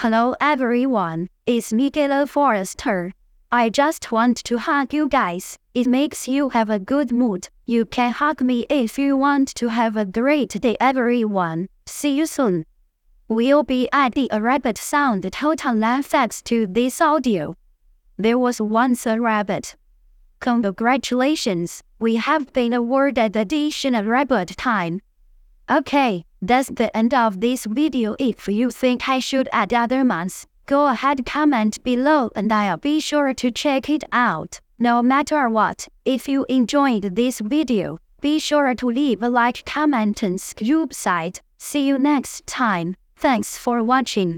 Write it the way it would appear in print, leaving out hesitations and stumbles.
Hello everyone, it's Miguel Forrester. I just want to hug you guys. It makes you have a good mood. You can hug me if you want to have a great day everyone. See you soon. We'll be adding a rabbit sound total effects to this audio. There was once a rabbit. Congratulations, we have been awarded additional rabbit time. Okay, that's the end of this video. If you think I should add other months, go ahead comment below and I'll be sure to check it out. No matter what, if you enjoyed this video, be sure to leave a like, comment and subscribe. See you next time. Thanks for watching.